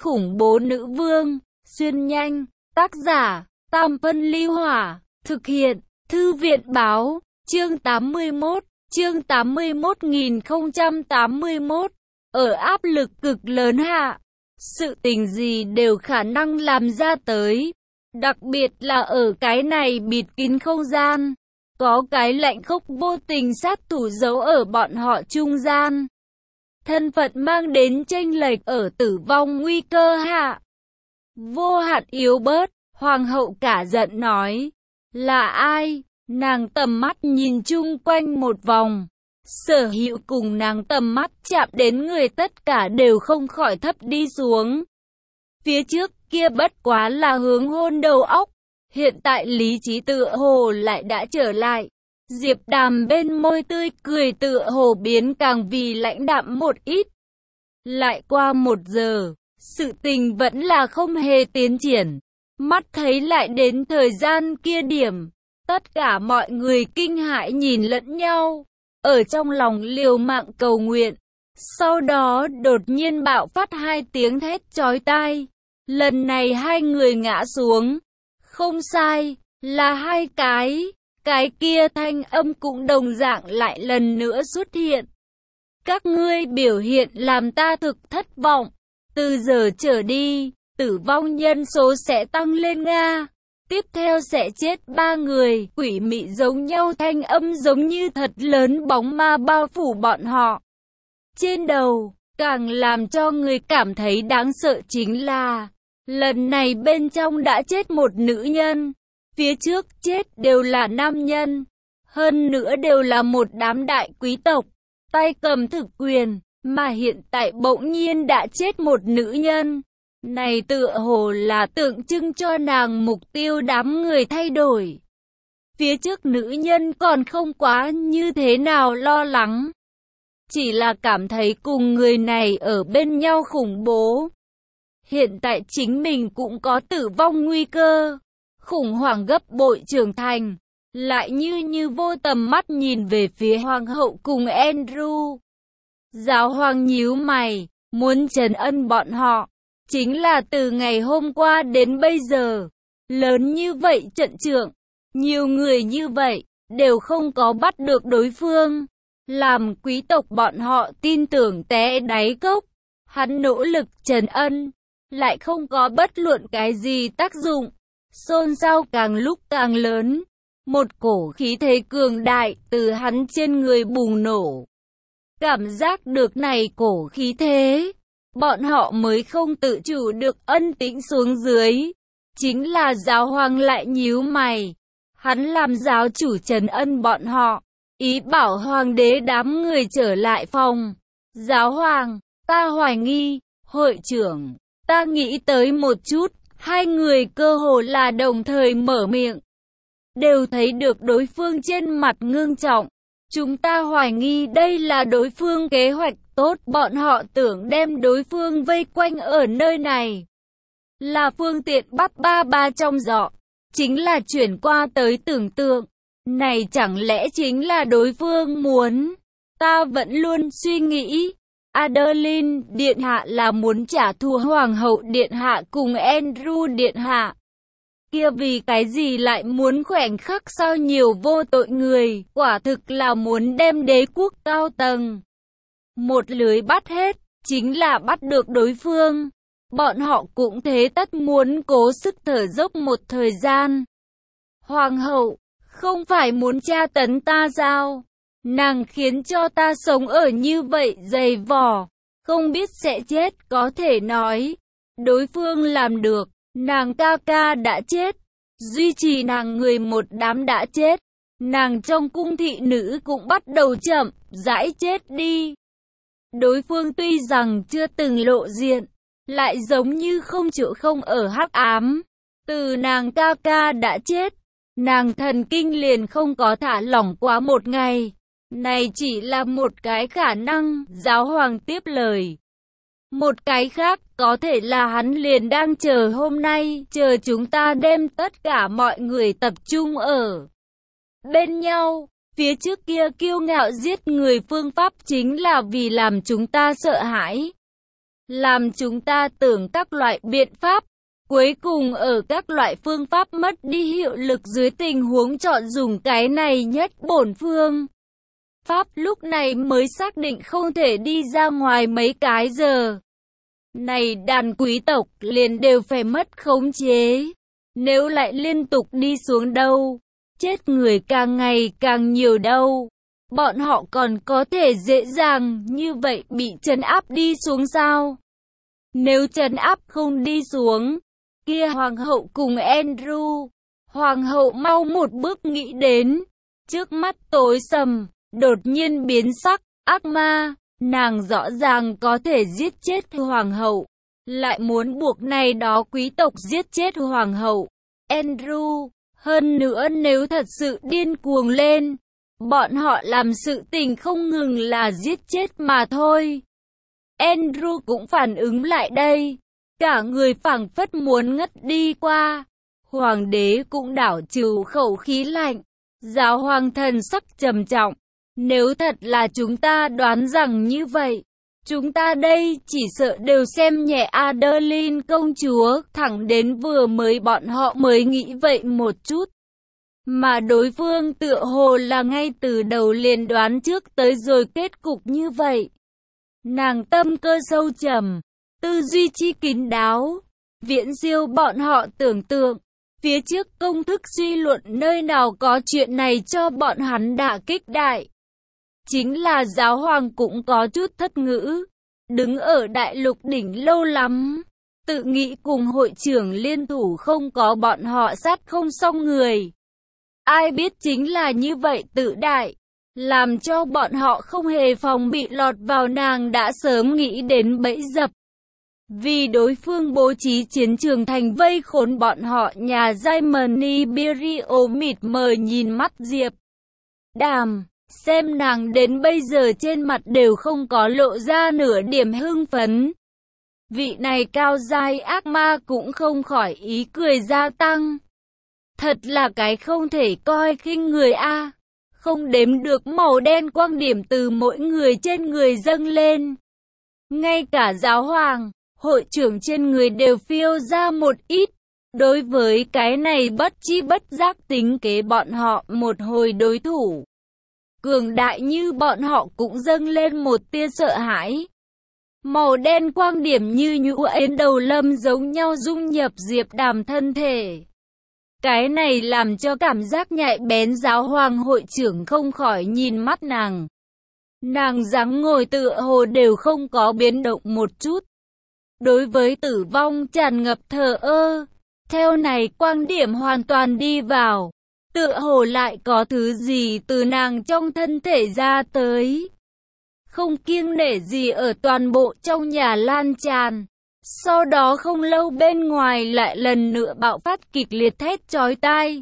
khủng bố nữ vương, xuyên nhanh, tác giả, Tam Phân Ly Hỏa, thực hiện, Thư viện Báo, chương 81, chương 81.081, ở áp lực cực lớn hạ, sự tình gì đều khả năng làm ra tới, đặc biệt là ở cái này bịt kín không gian, có cái lạnh khốc vô tình sát thủ giấu ở bọn họ trung gian. Thân phận mang đến chênh lệch ở tử vong nguy cơ hạ. Vô hạn yếu bớt, hoàng hậu cả giận nói. Là ai? Nàng tầm mắt nhìn chung quanh một vòng. Sở hữu cùng nàng tầm mắt chạm đến người tất cả đều không khỏi thấp đi xuống. Phía trước kia bất quá là hướng hôn đầu óc. Hiện tại lý trí tựa hồ lại đã trở lại. Diệp Đàm bên môi tươi cười tựa hồ biến càng vì lãnh đạm một ít. Lại qua 1 giờ, sự tình vẫn là không hề tiến triển. Mắt thấy lại đến thời gian kia điểm, tất cả mọi người kinh hãi nhìn lẫn nhau, ở trong lòng liều mạng cầu nguyện. Sau đó đột nhiên bạo phát 2 tiếng thét chói tai. Lần này 2 người ngã xuống. Không sai, là 2 cái kia thanh âm cũng đồng dạng lại lần nữa xuất hiện. Các ngươi biểu hiện làm ta thực thất vọng. Từ giờ trở đi, tử vong nhân số sẽ tăng lên Nga. Tiếp theo sẽ chết 3 người. Quỷ mị giống nhau thanh âm giống như thật lớn bóng ma bao phủ bọn họ. Trên đầu, càng làm cho người cảm thấy đáng sợ chính là lần này bên trong đã chết một nữ nhân. Phía trước chết đều là nam nhân. Hơn nữa đều là một đám đại quý tộc, tay cầm thực quyền. Mà hiện tại bỗng nhiên đã chết một nữ nhân. Này tựa hồ là tượng trưng cho nàng mục tiêu đám người thay đổi. Phía trước nữ nhân còn không quá như thế nào lo lắng. Chỉ là cảm thấy cùng người này ở bên nhau khủng bố. Hiện tại chính mình cũng có tử vong nguy cơ. Khủng hoảng gấp bội trưởng thành. Lại như vô tầm mắt nhìn về phía hoàng hậu cùng Andrew. Giáo hoàng nhíu mày, muốn trấn ân bọn họ. Chính là từ ngày hôm qua đến bây giờ, lớn như vậy trận trượng, nhiều người như vậy, đều không có bắt được đối phương. Làm quý tộc bọn họ tin tưởng té đáy cốc. Hắn nỗ lực trấn ân, lại không có bất luận cái gì tác dụng. Xôn xao càng lúc càng lớn. Một cổ khí thế cường đại từ hắn trên người bùng nổ. Cảm giác được này cổ khí thế, bọn họ mới không tự chủ được ân tĩnh xuống dưới. Chính là giáo hoàng lại nhíu mày. Hắn làm giáo chủ trấn ân bọn họ, ý bảo hoàng đế đám người trở lại phòng. Giáo hoàng, ta hoài nghi, hội trưởng, ta nghĩ tới một chút. 2 người cơ hồ là đồng thời mở miệng. Đều thấy được đối phương trên mặt ngưng trọng. Chúng ta hoài nghi đây là đối phương kế hoạch tốt. Bọn họ tưởng đem đối phương vây quanh ở nơi này. Là phương tiện bắt ba trong giỏ. Chính là chuyển qua tới tưởng tượng. Này chẳng lẽ chính là đối phương muốn. Ta vẫn luôn suy nghĩ. Adeline điện hạ là muốn trả thù hoàng hậu điện hạ cùng Andrew điện hạ. Kia vì cái gì lại muốn khoảnh khắc sao nhiều vô tội người, quả thực là muốn đem đế quốc cao tầng một lưới bắt hết, chính là bắt được đối phương. Bọn họ cũng thế tất muốn cố sức thở dốc một thời gian. Hoàng hậu, không phải muốn tra tấn ta sao? Nàng khiến cho ta sống ở như vậy dày vò, không biết sẽ chết. Có thể nói, đối phương làm được, nàng ca ca đã chết, duy trì nàng người một đám đã chết, nàng trong cung thị nữ cũng bắt đầu chậm rãi chết đi. Đối phương tuy rằng chưa từng lộ diện, lại giống như không chịu không ở hắc ám. Từ nàng ca ca đã chết, nàng thần kinh liền không có thả lỏng quá 1 ngày. Này chỉ là một cái khả năng, giáo hoàng tiếp lời. Một cái khác, có thể là hắn liền đang chờ hôm nay, chờ chúng ta đem tất cả mọi người tập trung ở bên nhau. Phía trước kia kiêu ngạo giết người phương pháp chính là vì làm chúng ta sợ hãi. làm chúng ta tưởng các loại biện pháp, cuối cùng ở các loại phương pháp mất đi hiệu lực dưới tình huống chọn dùng cái này nhất bổn phương pháp, lúc này mới xác định không thể đi ra ngoài mấy cái giờ. Này đàn quý tộc liền đều phải mất khống chế. Nếu lại liên tục đi xuống đâu, chết người càng ngày càng nhiều đâu. Bọn họ còn có thể dễ dàng như vậy bị trấn áp đi xuống sao? Nếu trấn áp không đi xuống, kia hoàng hậu cùng Andrew, hoàng hậu mau một bước nghĩ đến. Trước mắt tối sầm, đột nhiên biến sắc, ác ma, nàng rõ ràng có thể giết chết hoàng hậu, lại muốn buộc này đó quý tộc giết chết hoàng hậu. Andrew, hơn nữa nếu thật sự điên cuồng lên, bọn họ làm sự tình không ngừng là giết chết mà thôi. Andrew cũng phản ứng lại đây, cả người phảng phất muốn ngất đi qua. Hoàng đế cũng đảo trừ khẩu khí lạnh, giáo hoàng thần sắc trầm trọng. Nếu thật là chúng ta đoán rằng như vậy, chúng ta đây chỉ sợ đều xem nhẹ Adeline công chúa, thẳng đến vừa mới bọn họ mới nghĩ vậy một chút. Mà đối phương tựa hồ là ngay từ đầu liền đoán trước tới rồi kết cục như vậy. Nàng tâm cơ sâu trầm, tư duy chi kín đáo, viễn siêu bọn họ tưởng tượng. Phía trước công thức suy luận nơi nào có chuyện này cho bọn hắn đả kích đại. Chính là giáo hoàng cũng có chút thất ngữ, đứng ở đại lục đỉnh lâu lắm, tự nghĩ cùng hội trưởng liên thủ không có bọn họ sát không xong người. Ai biết chính là như vậy tự đại, làm cho bọn họ không hề phòng bị lọt vào nàng đã sớm nghĩ đến bẫy dập. Vì đối phương bố trí chiến trường thành vây khốn bọn họ, nhà Jaimini Birio mịt mờ nhìn mắt Diệp Đàm, xem nàng đến bây giờ trên mặt đều không có lộ ra nửa điểm hưng phấn. Vị này cao giai ác ma cũng không khỏi ý cười gia tăng. Thật là cái không thể coi khinh người a, không đếm được màu đen quang điểm từ mỗi người trên người dâng lên. Ngay cả giáo hoàng, hội trưởng trên người đều phiêu ra một ít. Đối với cái này bất chi bất giác tính kế bọn họ một hồi đối thủ cường đại như bọn họ cũng dâng lên một tia sợ hãi. Màu đen quang điểm như nhũ ến đầu lâm giống nhau dung nhập Diệp Đàm thân thể. Cái này làm cho cảm giác nhạy bén giáo hoàng hội trưởng không khỏi nhìn mắt nàng. Nàng dáng ngồi tựa hồ đều không có biến động một chút. Đối với tử vong tràn ngập thờ ơ. Theo này quang điểm hoàn toàn đi vào. Tựa hồ lại có thứ gì từ nàng trong thân thể ra tới. Không kiêng nể gì ở toàn bộ trong nhà lan tràn. Sau đó không lâu bên ngoài lại lần nữa bạo phát kịch liệt thét chói tai.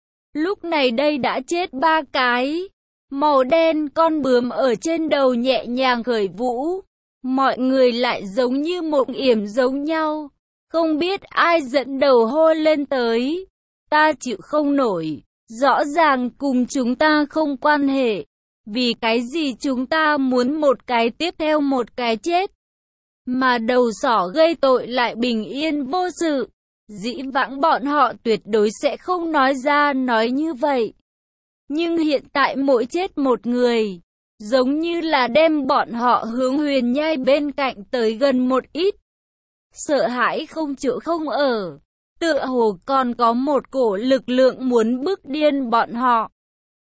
Lúc này đây đã chết 3 cái. Màu đen con bướm ở trên đầu nhẹ nhàng khởi vũ. Mọi người lại giống như mộng yểm giống nhau. Không biết ai dẫn đầu hô lên tới. Ta chịu không nổi. Rõ ràng cùng chúng ta không quan hệ. Vì cái gì chúng ta muốn một cái tiếp theo một cái chết. Mà đầu sỏ gây tội lại bình yên vô sự. Dĩ vãng bọn họ tuyệt đối sẽ không nói ra nói như vậy. Nhưng hiện tại mỗi chết một người, giống như là đem bọn họ hướng huyền nhai bên cạnh tới gần một ít. Sợ hãi không chỗ không ở, tựa hồ còn có một cổ lực lượng muốn bức điên bọn họ.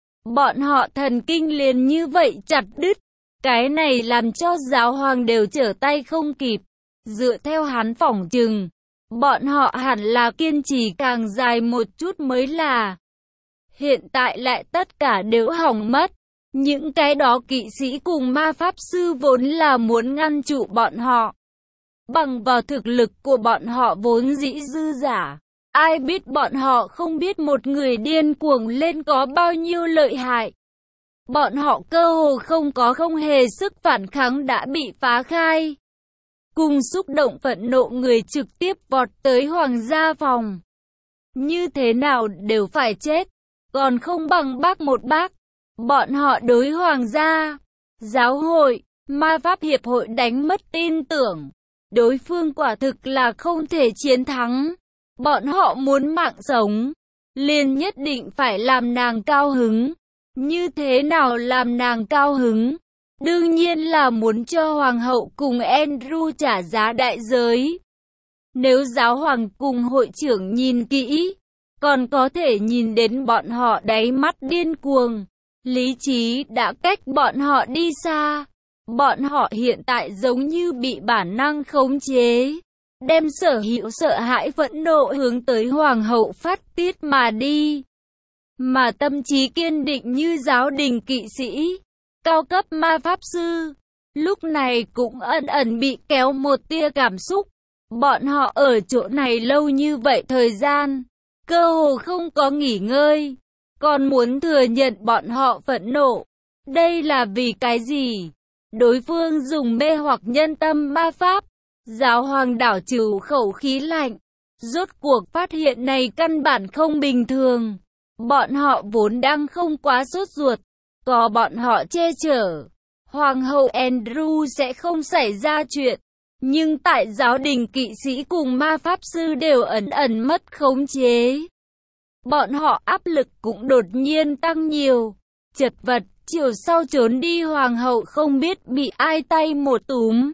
Bọn họ thần kinh liền như vậy chặt đứt. Cái này làm cho giáo hoàng đều trở tay không kịp. Dựa theo hắn phỏng chừng, bọn họ hẳn là kiên trì càng dài một chút mới là. Hiện tại lại tất cả đều hỏng mất. Những cái đó kỵ sĩ cùng ma pháp sư vốn là muốn ngăn trụ bọn họ. Bằng vào thực lực của bọn họ vốn dĩ dư giả. Ai biết bọn họ không biết một người điên cuồng lên có bao nhiêu lợi hại. Bọn họ cơ hồ không hề sức phản kháng đã bị phá khai. Cùng xúc động phẫn nộ người trực tiếp vọt tới hoàng gia phòng. Như thế nào đều phải chết, còn không bằng bác một bác. Bọn họ đối hoàng gia, giáo hội, ma pháp hiệp hội đánh mất tin tưởng. Đối phương quả thực là không thể chiến thắng. Bọn họ muốn mạng sống, liền nhất định phải làm nàng cao hứng. Như thế nào làm nàng cao hứng? Đương nhiên là muốn cho hoàng hậu cùng Andrew trả giá đại giới. Nếu giáo hoàng cùng hội trưởng nhìn kỹ, còn có thể nhìn đến bọn họ đáy mắt điên cuồng. Lý trí đã cách bọn họ đi xa. Bọn họ hiện tại giống như bị bản năng khống chế, đem sở hữu sợ hãi phẫn nộ hướng tới hoàng hậu phát tiết mà đi. Mà tâm trí kiên định như giáo đình kỵ sĩ, cao cấp ma pháp sư, lúc này cũng ẩn ẩn bị kéo một tia cảm xúc. Bọn họ ở chỗ này lâu như vậy thời gian, cơ hồ không có nghỉ ngơi, còn muốn thừa nhận bọn họ phẫn nộ. Đây là vì cái gì? Đối phương dùng mê hoặc nhân tâm ma pháp. Giáo hoàng đảo trừ khẩu khí lạnh, rốt cuộc phát hiện này căn bản không bình thường. Bọn họ vốn đang không quá sốt ruột, có bọn họ che chở, hoàng hậu Andrew sẽ không xảy ra chuyện. Nhưng tại giáo đình kỵ sĩ cùng ma pháp sư đều ẩn ẩn mất khống chế. Bọn họ áp lực cũng đột nhiên tăng nhiều, chật vật, chiều sau trốn đi hoàng hậu không biết bị ai tay một túm.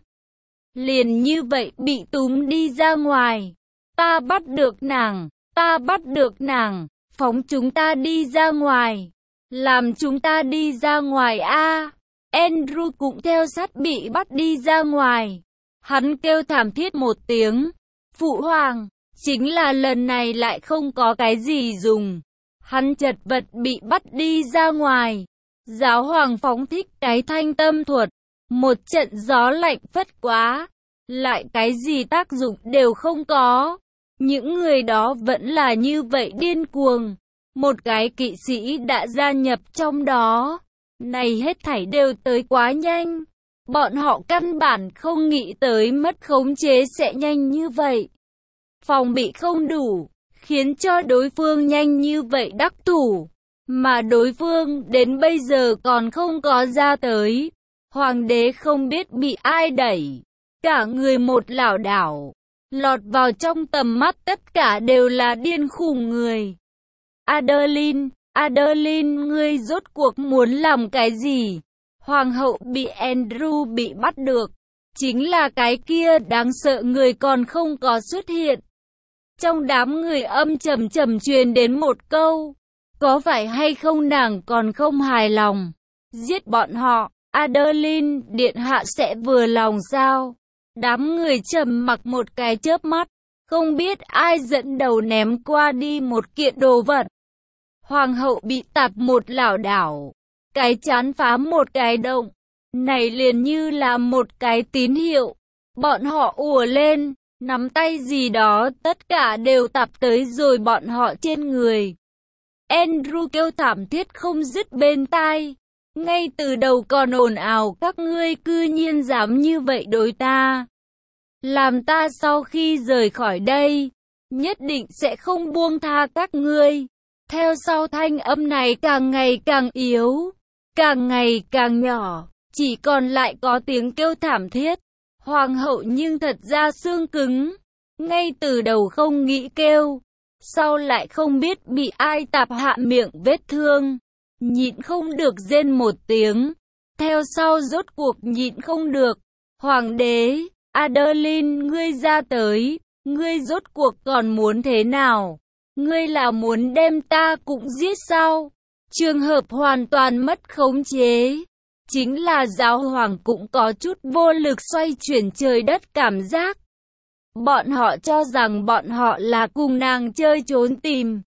Liền như vậy bị túm đi ra ngoài. Ta bắt được nàng, ta bắt được nàng, phóng chúng ta đi ra ngoài. Làm chúng ta đi ra ngoài a. Andrew cũng theo sát bị bắt đi ra ngoài. Hắn kêu thảm thiết một tiếng. Phụ hoàng, chính là lần này lại không có cái gì dùng. Hắn chật vật bị bắt đi ra ngoài. Giáo hoàng phóng thích cái thanh tâm thuật. Một trận gió lạnh phất quá. Lại cái gì tác dụng đều không có. Những người đó vẫn là như vậy điên cuồng. Một cái kỵ sĩ đã gia nhập trong đó. Này hết thảy đều tới quá nhanh. Bọn họ căn bản không nghĩ tới mất khống chế sẽ nhanh như vậy. Phòng bị không đủ, khiến cho đối phương nhanh như vậy đắc thủ. Mà đối phương đến bây giờ còn không có ra tới. Hoàng đế không biết bị ai đẩy. Cả người một lảo đảo. Lọt vào trong tầm mắt tất cả đều là điên khùng người. Adeline, ngươi rốt cuộc muốn làm cái gì? Hoàng hậu bị Andrew bị bắt được. Chính là cái kia đáng sợ người còn không có xuất hiện. Trong đám người âm trầm trầm truyền đến một câu. Có phải hay không nàng còn không hài lòng? Giết bọn họ, Adeline, điện hạ sẽ vừa lòng sao? Đám người trầm mặc một cái chớp mắt. Không biết ai dẫn đầu ném qua đi một kiện đồ vật. Hoàng hậu bị tạp một lảo đảo. Cái chán phá một cái động. Này liền như là một cái tín hiệu. Bọn họ ùa lên, nắm tay gì đó tất cả đều tạp tới rồi bọn họ trên người. Andrew kêu thảm thiết không dứt bên tai. Ngay từ đầu còn ồn ào các ngươi cư nhiên dám như vậy đối ta. Làm ta sau khi rời khỏi đây, nhất định sẽ không buông tha các ngươi. Theo sau thanh âm này càng ngày càng yếu, càng ngày càng nhỏ, chỉ còn lại có tiếng kêu thảm thiết. Hoàng hậu nhưng thật ra xương cứng, ngay từ đầu không nghĩ kêu, sau lại không biết bị ai tạp hạ miệng vết thương, nhịn không được rên một tiếng, theo sau rốt cuộc nhịn không được. Hoàng đế, Adeline, ngươi ra tới, ngươi rốt cuộc còn muốn thế nào? Ngươi là muốn đem ta cũng giết sao? Trường hợp hoàn toàn mất khống chế. Chính là giáo hoàng cũng có chút vô lực xoay chuyển trời đất cảm giác. Bọn họ cho rằng bọn họ là cùng nàng chơi trốn tìm.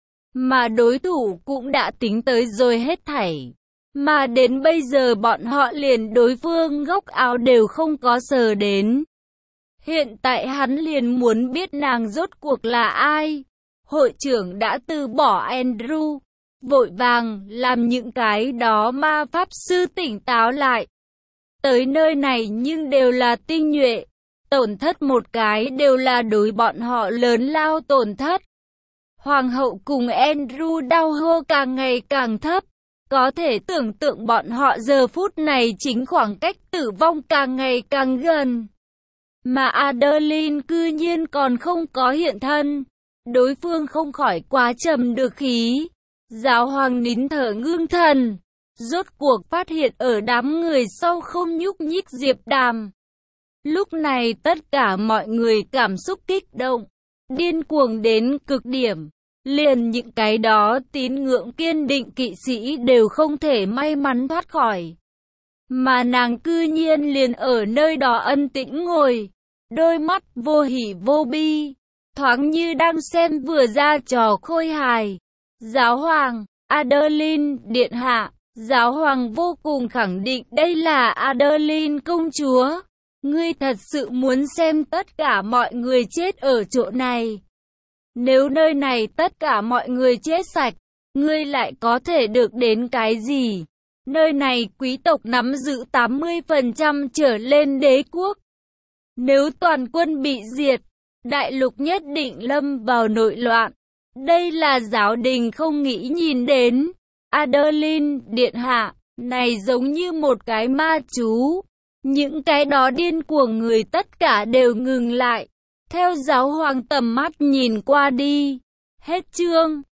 Mà đối thủ cũng đã tính tới rồi hết thảy. Mà đến bây giờ bọn họ liền đối phương góc áo đều không có sờ đến. Hiện tại hắn liền muốn biết nàng rốt cuộc là ai. Hội trưởng đã từ bỏ Andrew. Vội vàng làm những cái đó ma pháp sư tỉnh táo lại. Tới nơi này nhưng đều là tinh nhuệ. Tổn thất một cái đều là đối bọn họ lớn lao tổn thất. Hoàng hậu cùng Andrew đau hô càng ngày càng thấp. Có thể tưởng tượng bọn họ giờ phút này chính khoảng cách tử vong càng ngày càng gần. Mà Adeline cư nhiên còn không có hiện thân. Đối phương không khỏi quá trầm được khí. Giáo hoàng nín thở ngưng thần. Rốt cuộc phát hiện ở đám người sau không nhúc nhích Diệp Đàm. Lúc này tất cả mọi người cảm xúc kích động, điên cuồng đến cực điểm. Liền những cái đó tín ngưỡng kiên định kỵ sĩ đều không thể may mắn thoát khỏi. Mà nàng cư nhiên liền ở nơi đó ân tĩnh ngồi, đôi mắt vô hỉ vô bi, thoáng như đang xem vừa ra trò khôi hài. Giáo hoàng, Adeline điện hạ, giáo hoàng vô cùng khẳng định đây là Adeline công chúa. Ngươi thật sự muốn xem tất cả mọi người chết ở chỗ này? Nếu nơi này tất cả mọi người chết sạch, ngươi lại có thể được đến cái gì? Nơi này quý tộc nắm giữ 80% trở lên đế quốc. Nếu toàn quân bị diệt, đại lục nhất định lâm vào nội loạn. Đây là giáo đình không nghĩ nhìn đến. Adeline điện hạ, này giống như một cái ma chú. Những cái đó điên cuồng người tất cả đều ngừng lại. Theo giáo hoàng tầm mắt nhìn qua đi. Hết chương.